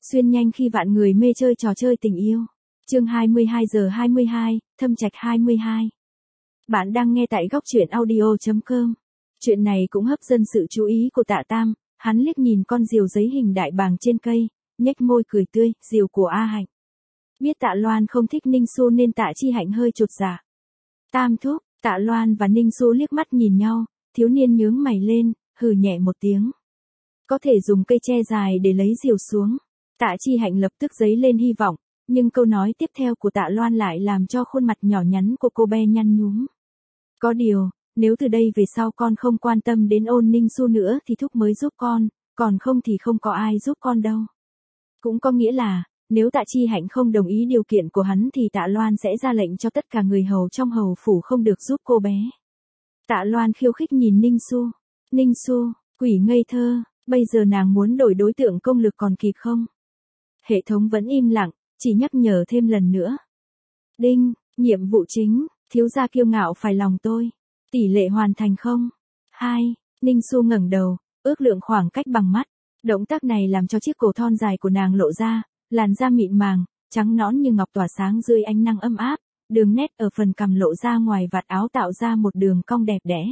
Xuyên nhanh khi vạn người mê chơi trò chơi tình yêu. Chương 22:22, Thâm Trạch 22. Bạn đang nghe tại góc truyện audio.com. Chuyện này cũng hấp dẫn sự chú ý của Tạ Tam, hắn liếc nhìn con diều giấy hình đại bàng trên cây, nhếch môi cười tươi, diều của A Hạnh. Biết Tạ Loan không thích Ninh Xu nên Tạ Chi Hạnh hơi chột dạ. Tam thúc, Tạ Loan và Ninh Xu liếc mắt nhìn nhau, thiếu niên nhướng mày lên, hừ nhẹ một tiếng. Có thể dùng cây tre dài để lấy diều xuống. Tạ Chi Hạnh lập tức dấy lên hy vọng, nhưng câu nói tiếp theo của Tạ Loan lại làm cho khuôn mặt nhỏ nhắn của cô bé nhăn nhúm. Có điều, nếu từ đây về sau con không quan tâm đến Ôn Ninh Xu nữa thì thúc mới giúp con, còn không thì không có ai giúp con đâu. Cũng có nghĩa là, nếu Tạ Chi Hạnh không đồng ý điều kiện của hắn thì Tạ Loan sẽ ra lệnh cho tất cả người hầu trong hầu phủ không được giúp cô bé. Tạ Loan khiêu khích nhìn Ninh Xu. Ninh Xu, quỷ ngây thơ, bây giờ nàng muốn đổi đối tượng công lực còn kịp không? Hệ thống vẫn im lặng, chỉ nhắc nhở thêm lần nữa. Đinh, nhiệm vụ chính, thiếu gia kiêu ngạo phải lòng tôi. Tỷ lệ hoàn thành không? 2. Ninh Xu ngẩng đầu, ước lượng khoảng cách bằng mắt. Động tác này làm cho chiếc cổ thon dài của nàng lộ ra, làn da mịn màng, trắng nõn như ngọc tỏa sáng dưới ánh nắng ấm áp, đường nét ở phần cằm lộ ra ngoài vạt áo tạo ra một đường cong đẹp đẽ.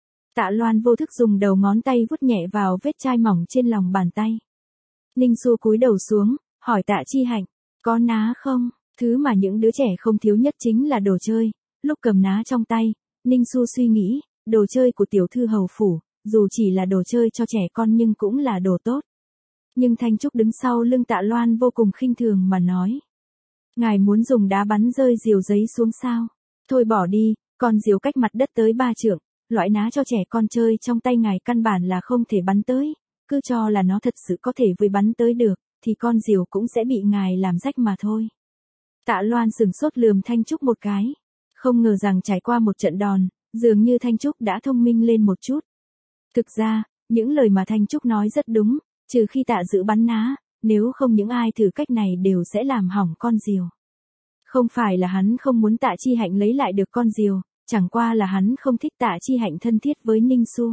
Tạ Loan vô thức dùng đầu ngón tay vuốt nhẹ vào vết chai mỏng trên lòng bàn tay. Ninh Xu cúi đầu xuống, hỏi Tạ Chi Hạnh, có ná không? Thứ mà những đứa trẻ không thiếu nhất chính là đồ chơi. Lúc cầm ná trong tay, Ninh Xu suy nghĩ, đồ chơi của tiểu thư hầu phủ, dù chỉ là đồ chơi cho trẻ con nhưng cũng là đồ tốt. Nhưng Thanh Trúc đứng sau lưng Tạ Loan vô cùng khinh thường mà nói. Ngài muốn dùng đá bắn rơi diều giấy xuống sao? Thôi bỏ đi, con diều cách mặt đất tới 3 trượng, loại ná cho trẻ con chơi trong tay ngài căn bản là không thể bắn tới, cứ cho là nó thật sự có thể với bắn tới được, thì con diều cũng sẽ bị ngài làm rách mà thôi. Tạ Loan sừng sốt lườm Thanh Trúc một cái, không ngờ rằng trải qua một trận đòn, dường như Thanh Trúc đã thông minh lên một chút. Thực ra, những lời mà Thanh Trúc nói rất đúng, trừ khi Tạ Dữ bắn ná, nếu không những ai thử cách này đều sẽ làm hỏng con diều. Không phải là hắn không muốn Tạ Chi Hạnh lấy lại được con diều, chẳng qua là hắn không thích Tạ Chi Hạnh thân thiết với Ninh Xu.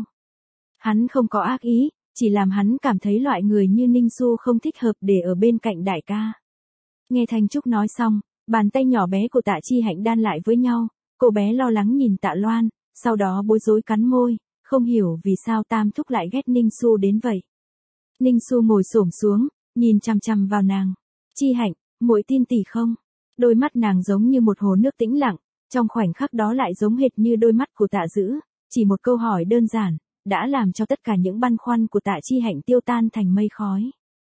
Hắn không có ác ý, chỉ làm hắn cảm thấy loại người như Ninh Xu không thích hợp để ở bên cạnh đại ca. Nghe Thanh Trúc nói xong, bàn tay nhỏ bé của Tạ Chi Hạnh đan lại với nhau, cô bé lo lắng nhìn Tạ Loan, sau đó bối rối cắn môi, không hiểu vì sao Tam thúc lại ghét Ninh Xu đến vậy. Ninh Xu ngồi xổm xuống, nhìn chằm chằm vào nàng. Chi Hạnh, muội tin tỷ không? Đôi mắt nàng giống như một hồ nước tĩnh lặng, trong khoảnh khắc đó lại giống hệt như đôi mắt của Tạ Dữ, chỉ một câu hỏi đơn giản, đã làm cho tất cả những băn khoăn của Tạ Chi Hạnh tiêu tan thành mây khói.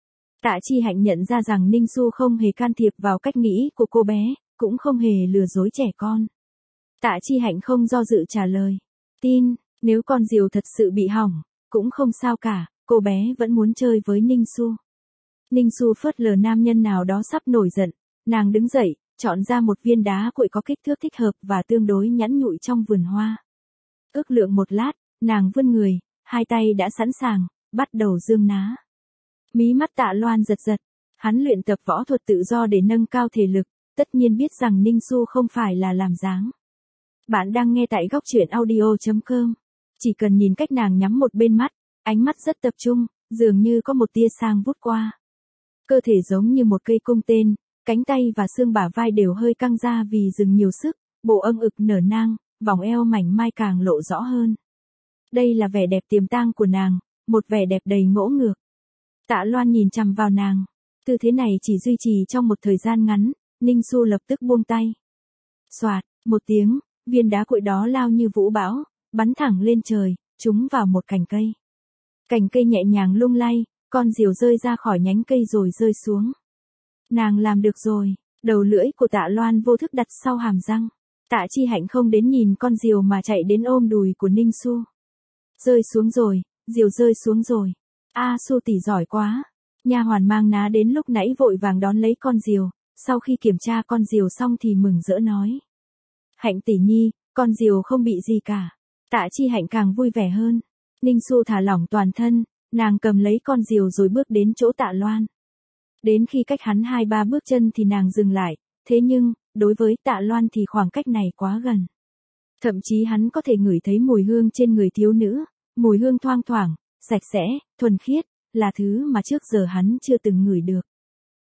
Tạ Chi Hạnh nhận ra rằng Ninh Xu không hề can thiệp vào cách nghĩ của cô bé, cũng không hề lừa dối trẻ con. Tạ Chi Hạnh không do dự trả lời. Tin, nếu con diều thật sự bị hỏng, cũng không sao cả, cô bé vẫn muốn chơi với Ninh Xu. Ninh Xu phớt lờ nam nhân nào đó sắp nổi giận, nàng đứng dậy, chọn ra một viên đá cuội có kích thước thích hợp và tương đối nhẵn nhụi trong vườn hoa. Ước lượng một lát, nàng vươn người, hai tay đã sẵn sàng, bắt đầu dương ná. Mí mắt Tạ Loan giật giật, hắn luyện tập võ thuật tự do để nâng cao thể lực, tất nhiên biết rằng Ninh Xu không phải là làm dáng. Bạn đang nghe tại góc truyện audio.com. Chỉ cần nhìn cách nàng nhắm một bên mắt, ánh mắt rất tập trung, dường như có một tia sang vút qua. Cơ thể giống như một cây cung tên, cánh tay và xương bả vai đều hơi căng ra vì dừng nhiều sức, bộ âng ực nở nang, vòng eo mảnh mai càng lộ rõ hơn. Đây là vẻ đẹp tiềm tàng của nàng, một vẻ đẹp đầy ngỗ ngược. Tạ Loan nhìn chằm vào nàng, tư thế này chỉ duy trì trong một thời gian ngắn, Ninh Xu lập tức buông tay. Soạt, một tiếng, viên đá cuội đó lao như vũ bão, bắn thẳng lên trời, trúng vào một cành cây. Cành cây nhẹ nhàng lung lay, con diều rơi ra khỏi nhánh cây rồi rơi xuống. Nàng làm được rồi, đầu lưỡi của Tạ Loan vô thức đặt sau hàm răng. Tạ Chi Hạnh không đến nhìn con diều mà chạy đến ôm đùi của Ninh Xu. Rơi xuống rồi, diều rơi xuống rồi. A Xu tỷ giỏi quá. Nha hoàn mang ná đến lúc nãy vội vàng đón lấy con diều, sau khi kiểm tra con diều xong thì mừng rỡ nói. Hạnh tỷ nhi, con diều không bị gì cả. Tạ Chi Hạnh càng vui vẻ hơn. Ninh Xu thả lỏng toàn thân, nàng cầm lấy con diều rồi bước đến chỗ Tạ Loan. Đến khi cách hắn 2-3 bước chân thì nàng dừng lại, thế nhưng, đối với Tạ Loan thì khoảng cách này quá gần. Thậm chí hắn có thể ngửi thấy mùi hương trên người thiếu nữ, mùi hương thoang thoảng, sạch sẽ, thuần khiết, là thứ mà trước giờ hắn chưa từng ngửi được.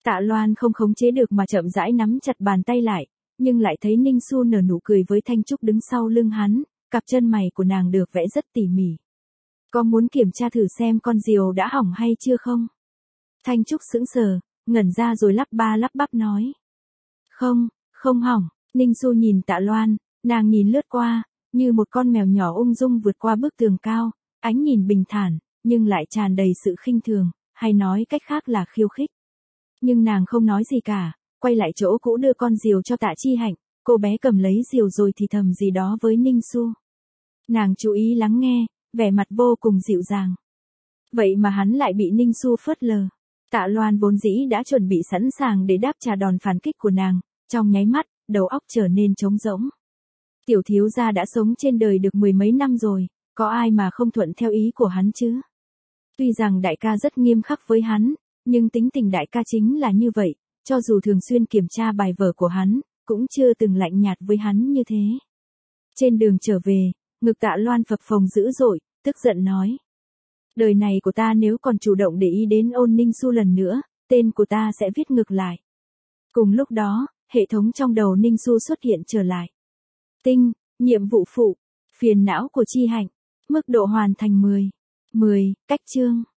Tạ Loan không khống chế được mà chậm rãi nắm chặt bàn tay lại, nhưng lại thấy Ninh Xu nở nụ cười với Thanh Trúc đứng sau lưng hắn, cặp chân mày của nàng được vẽ rất tỉ mỉ. Có muốn kiểm tra thử xem con diều đã hỏng hay chưa không? Thanh Trúc sững sờ, ngẩn ra rồi lắp ba lắp bắp nói. Không, không hỏng. Ninh Xu nhìn Tạ Loan, nàng nhìn lướt qua, như một con mèo nhỏ ung dung vượt qua bức tường cao, ánh nhìn bình thản, nhưng lại tràn đầy sự khinh thường, hay nói cách khác là khiêu khích. Nhưng nàng không nói gì cả, quay lại chỗ cũ đưa con diều cho Tạ Chi Hạnh, cô bé cầm lấy diều rồi thì thầm gì đó với Ninh Xu. Nàng chú ý lắng nghe, vẻ mặt vô cùng dịu dàng. Vậy mà hắn lại bị Ninh Xu phớt lờ. Tạ Loan vốn dĩ đã chuẩn bị sẵn sàng để đáp trả đòn phản kích của nàng, trong nháy mắt, đầu óc trở nên trống rỗng. Tiểu thiếu gia đã sống trên đời được mười mấy năm rồi, có ai mà không thuận theo ý của hắn chứ? Tuy rằng đại ca rất nghiêm khắc với hắn, nhưng tính tình đại ca chính là như vậy, cho dù thường xuyên kiểm tra bài vở của hắn, cũng chưa từng lạnh nhạt với hắn như thế. Trên đường trở về, ngực Tạ Loan phập phồng dữ dội, tức giận nói. Đời này của ta nếu còn chủ động để ý đến Ôn Ninh Xu lần nữa, tên của ta sẽ viết ngược lại. Cùng lúc đó, hệ thống trong đầu Ninh Xu xuất hiện trở lại. Tinh, nhiệm vụ phụ, phiền não của Chi Hạnh, mức độ hoàn thành 10. 10, cách chương.